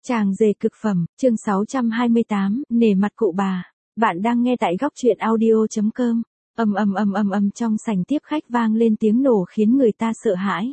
Chàng rể cực phẩm, chương 628, nể mặt cụ bà. Bạn đang nghe tại góc truyện audio.com. Trong sảnh tiếp khách vang lên tiếng nổ khiến người ta sợ hãi.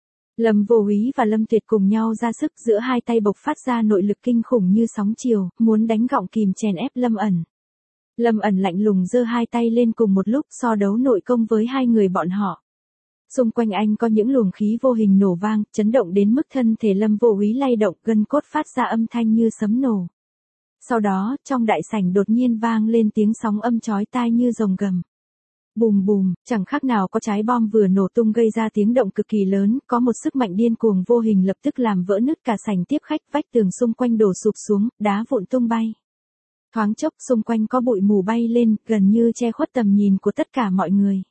Lâm Vô Úy và Lâm Tuyệt cùng nhau ra sức, giữa hai tay bộc phát ra nội lực kinh khủng như sóng chiều, muốn đánh gọng kìm chèn ép Lâm ẩn. Lâm ẩn lạnh lùng giơ hai tay lên cùng một lúc so đấu nội công với hai người bọn họ. Xung quanh anh có những luồng khí vô hình nổ vang, chấn động đến mức thân thể Lâm Vô Úy lay động, gân cốt phát ra âm thanh như sấm nổ. Sau đó, trong đại sảnh đột nhiên vang lên tiếng sóng âm chói tai như rồng gầm. Bùm bùm, chẳng khác nào có trái bom vừa nổ tung gây ra tiếng động cực kỳ lớn, có một sức mạnh điên cuồng vô hình lập tức làm vỡ nứt cả sảnh tiếp khách, vách tường xung quanh đổ sụp xuống, đá vụn tung bay. Thoáng chốc xung quanh có bụi mù bay lên, gần như che khuất tầm nhìn của tất cả mọi người.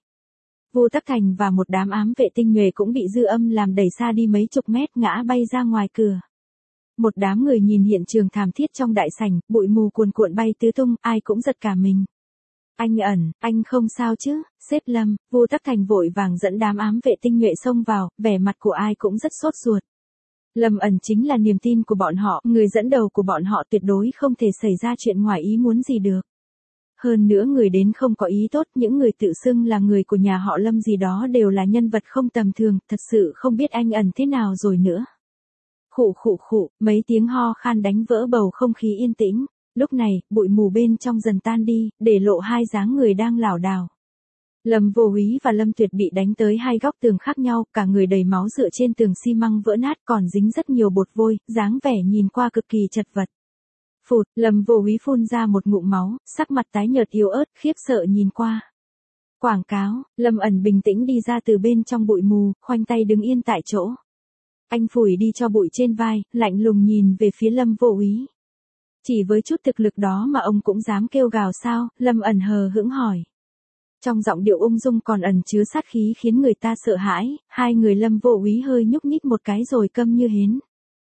Vu Tắc Thành và một đám ám vệ tinh nhuệ cũng bị dư âm làm đẩy xa đi mấy chục mét, ngã bay ra ngoài cửa. Một đám người nhìn hiện trường thảm thiết trong đại sảnh, bụi mù cuồn cuộn bay tứ tung, ai cũng giật cả mình. Anh ẩn, anh không sao chứ, sếp Lâm. Vu Tắc Thành vội vàng dẫn đám ám vệ tinh nhuệ xông vào, vẻ mặt của ai cũng rất sốt ruột. Lâm ẩn chính là niềm tin của bọn họ, người dẫn đầu của bọn họ, tuyệt đối không thể xảy ra chuyện ngoài ý muốn gì được. Hơn nữa người đến không có ý tốt, những người tự xưng là người của nhà họ Lâm gì đó đều là nhân vật không tầm thường, thật sự không biết anh ẩn thế nào rồi nữa. Khụ khụ khụ, mấy tiếng ho khan đánh vỡ bầu không khí yên tĩnh. Lúc này, bụi mù bên trong dần tan đi, để lộ hai dáng người đang lảo đảo. Lâm Vô Úy và Lâm Tuyệt bị đánh tới hai góc tường khác nhau, cả người đầy máu dựa trên tường xi măng vỡ nát, còn dính rất nhiều bột vôi, dáng vẻ nhìn qua cực kỳ chật vật. Phụt, Lâm Vô Úy phun ra một ngụm máu, sắc mặt tái nhợt yếu ớt, khiếp sợ nhìn qua. Quảng cáo, Lâm ẩn bình tĩnh đi ra từ bên trong bụi mù, khoanh tay đứng yên tại chỗ. Anh phủi đi cho bụi trên vai, lạnh lùng nhìn về phía Lâm Vô Úy. Chỉ với chút thực lực đó mà ông cũng dám kêu gào sao? Lâm ẩn hờ hững hỏi. Trong giọng điệu ung dung còn ẩn chứa sát khí khiến người ta sợ hãi, hai người Lâm Vô Úy hơi nhúc nhích một cái rồi câm như hến.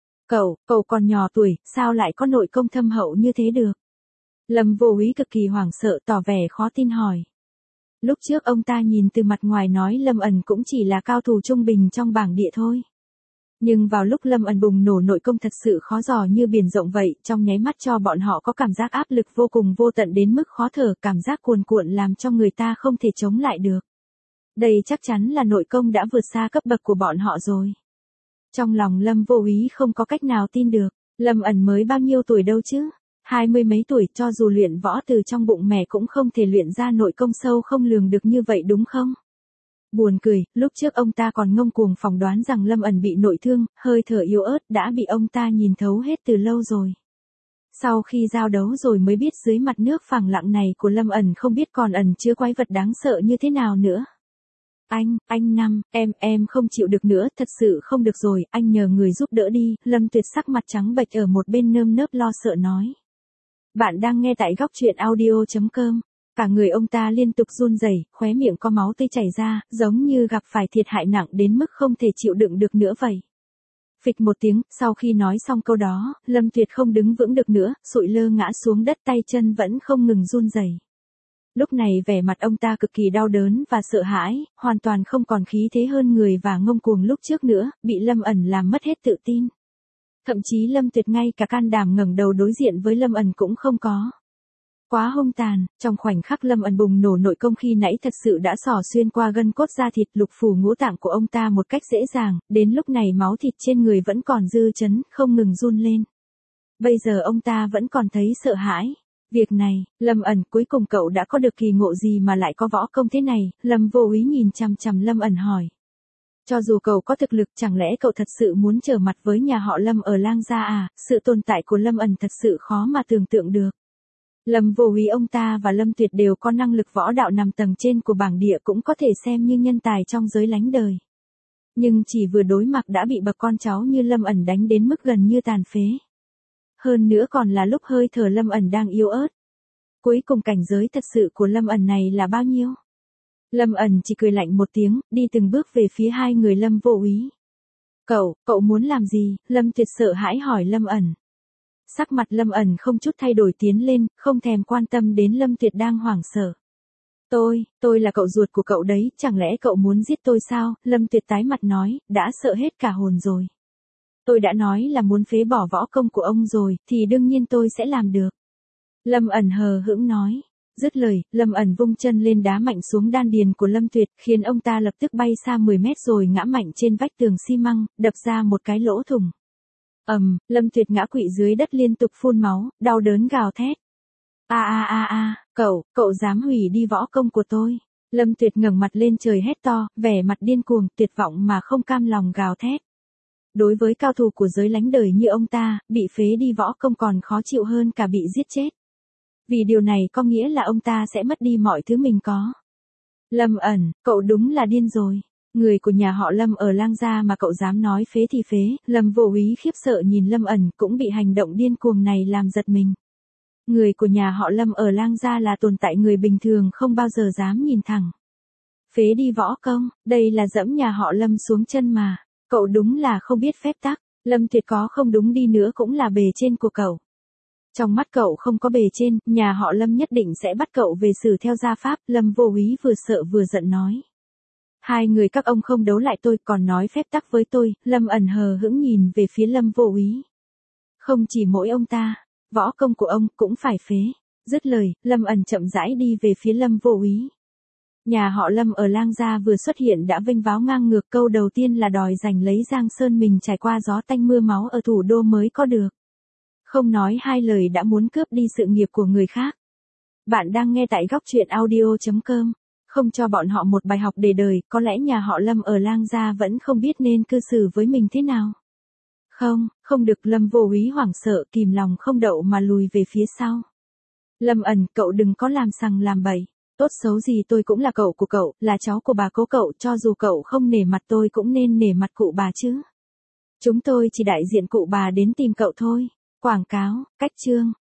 Cậu còn nhỏ tuổi, sao lại có nội công thâm hậu như thế được? Lâm Vô Úy cực kỳ hoảng sợ, tỏ vẻ khó tin hỏi. Lúc trước ông ta nhìn từ mặt ngoài nói Lâm ẩn cũng chỉ là cao thủ trung bình trong bảng địa thôi. Nhưng vào lúc Lâm ẩn bùng nổ nội công thật sự khó dò như biển rộng vậy, trong nháy mắt cho bọn họ có cảm giác áp lực vô cùng vô tận đến mức khó thở, cảm giác cuồn cuộn làm cho người ta không thể chống lại được. Đây chắc chắn là nội công đã vượt xa cấp bậc của bọn họ rồi. Trong lòng Lâm Vô Úy không có cách nào tin được, Lâm ẩn mới bao nhiêu tuổi đâu chứ? 20 mấy tuổi, cho dù luyện võ từ trong bụng mẹ cũng không thể luyện ra nội công sâu không lường được như vậy đúng không? Buồn cười, lúc trước ông ta còn ngông cuồng phỏng đoán rằng Lâm ẩn bị nội thương, hơi thở yếu ớt đã bị ông ta nhìn thấu hết từ lâu rồi. Sau khi giao đấu rồi mới biết dưới mặt nước phẳng lặng này của Lâm ẩn không biết còn ẩn chứa quái vật đáng sợ như thế nào nữa. Anh Năm, em không chịu được nữa, thật sự không được rồi, anh nhờ người giúp đỡ đi. Lâm Tuyệt sắc mặt trắng bệch ở một bên nơm nớp lo sợ nói. Bạn đang nghe tại góc truyện audio.com. Cả người ông ta liên tục run rẩy, khóe miệng có máu tươi chảy ra, giống như gặp phải thiệt hại nặng đến mức không thể chịu đựng được nữa vậy. Phịch một tiếng, sau khi nói xong câu đó, Lâm Tuyệt không đứng vững được nữa, sụi lơ ngã xuống đất, tay chân vẫn không ngừng run rẩy. Lúc này vẻ mặt ông ta cực kỳ đau đớn và sợ hãi, hoàn toàn không còn khí thế hơn người và ngông cuồng lúc trước nữa, bị Lâm ẩn làm mất hết tự tin. Thậm chí Lâm Tuyệt ngay cả can đảm ngẩng đầu đối diện với Lâm ẩn cũng không có. Quá hung tàn, trong khoảnh khắc Lâm ẩn bùng nổ nội công khi nãy thật sự đã xỏ xuyên qua gân cốt da thịt, lục phủ ngũ tạng của ông ta một cách dễ dàng, đến lúc này máu thịt trên người vẫn còn dư chấn, không ngừng run lên. Bây giờ ông ta vẫn còn thấy sợ hãi. Việc này, Lâm ẩn, cuối cùng cậu đã có được kỳ ngộ gì mà lại có võ công thế này? Lâm Vô Úy nhìn chằm chằm Lâm ẩn hỏi. Cho dù cậu có thực lực, chẳng lẽ cậu thật sự muốn trở mặt với nhà họ Lâm ở Lang Gia à? Sự tồn tại của Lâm ẩn thật sự khó mà tưởng tượng được. Lâm Vô Úy ông ta và Lâm Tuyệt đều có năng lực võ đạo nằm tầng trên của bảng địa, cũng có thể xem như nhân tài trong giới lánh đời. Nhưng chỉ vừa đối mặt đã bị bậc con cháu như Lâm ẩn đánh đến mức gần như tàn phế. Hơn nữa còn là lúc hơi thở Lâm ẩn đang yếu ớt. Cuối cùng cảnh giới thật sự của Lâm ẩn này là bao nhiêu? Lâm ẩn chỉ cười lạnh một tiếng, đi từng bước về phía hai người Lâm Vô Úy. Cậu muốn làm gì? Lâm Tuyệt sợ hãi hỏi Lâm ẩn. Sắc mặt Lâm ẩn không chút thay đổi tiến lên, không thèm quan tâm đến Lâm Tuyệt đang hoảng sợ. Tôi là cậu ruột của cậu đấy, chẳng lẽ cậu muốn giết tôi sao? Lâm Tuyệt tái mặt nói, đã sợ hết cả hồn rồi. Tôi đã nói là muốn phế bỏ võ công của ông rồi, thì đương nhiên tôi sẽ làm được. Lâm ẩn hờ hững nói. Dứt lời, Lâm ẩn vung chân lên đá mạnh xuống đan điền của Lâm Tuyệt, khiến ông ta lập tức bay xa 10 mét rồi ngã mạnh trên vách tường xi măng, đập ra một cái lỗ thủng. Lâm Tuyệt ngã quỵ dưới đất liên tục phun máu, đau đớn gào thét. Cậu dám hủy đi võ công của tôi. Lâm Tuyệt ngẩng mặt lên trời hét to, vẻ mặt điên cuồng, tuyệt vọng mà không cam lòng gào thét. Đối với cao thủ của giới lánh đời như ông ta, bị phế đi võ công còn khó chịu hơn cả bị giết chết. Vì điều này có nghĩa là ông ta sẽ mất đi mọi thứ mình có. Lâm ẩn, cậu đúng là điên rồi. Người của nhà họ Lâm ở Lang Gia mà cậu dám nói phế thì phế. Lâm Vô Úy khiếp sợ nhìn Lâm ẩn cũng bị hành động điên cuồng này làm giật mình. Người của nhà họ Lâm ở Lang Gia là tồn tại người bình thường không bao giờ dám nhìn thẳng. Phế đi võ công, đây là dẫm nhà họ Lâm xuống chân mà. Cậu đúng là không biết phép tắc. Lâm Tuyệt có không đúng đi nữa cũng là bề trên của cậu. Trong mắt cậu không có bề trên, nhà họ Lâm nhất định sẽ bắt cậu về xử theo gia pháp. Lâm Vô Úy vừa sợ vừa giận nói. Hai người các ông không đấu lại tôi còn nói phép tắc với tôi. Lâm ẩn hờ hững nhìn về phía Lâm Vô Úy. Không chỉ mỗi ông ta, võ công của ông cũng phải phế. Dứt lời, Lâm ẩn chậm rãi đi về phía Lâm Vô Úy. Nhà họ Lâm ở Lang Gia vừa xuất hiện đã vênh váo ngang ngược, câu đầu tiên là đòi giành lấy Giang Sơn mình trải qua gió tanh mưa máu ở thủ đô mới có được. Không nói hai lời đã muốn cướp đi sự nghiệp của người khác. Bạn đang nghe tại góc truyện audio.com. Không cho bọn họ một bài học để đời, có lẽ nhà họ Lâm ở Lang Gia vẫn không biết nên cư xử với mình thế nào. Không được. Lâm Vô Úy hoảng sợ, kìm lòng không đậu mà lùi về phía sau. Lâm ẩn, cậu đừng có làm sằng làm bậy. Tốt xấu gì tôi cũng là cậu của cậu, là cháu của bà cố cậu, cho dù cậu không nể mặt tôi cũng nên nể mặt cụ bà chứ. Chúng tôi chỉ đại diện cụ bà đến tìm cậu thôi. Quảng cáo, cách chương.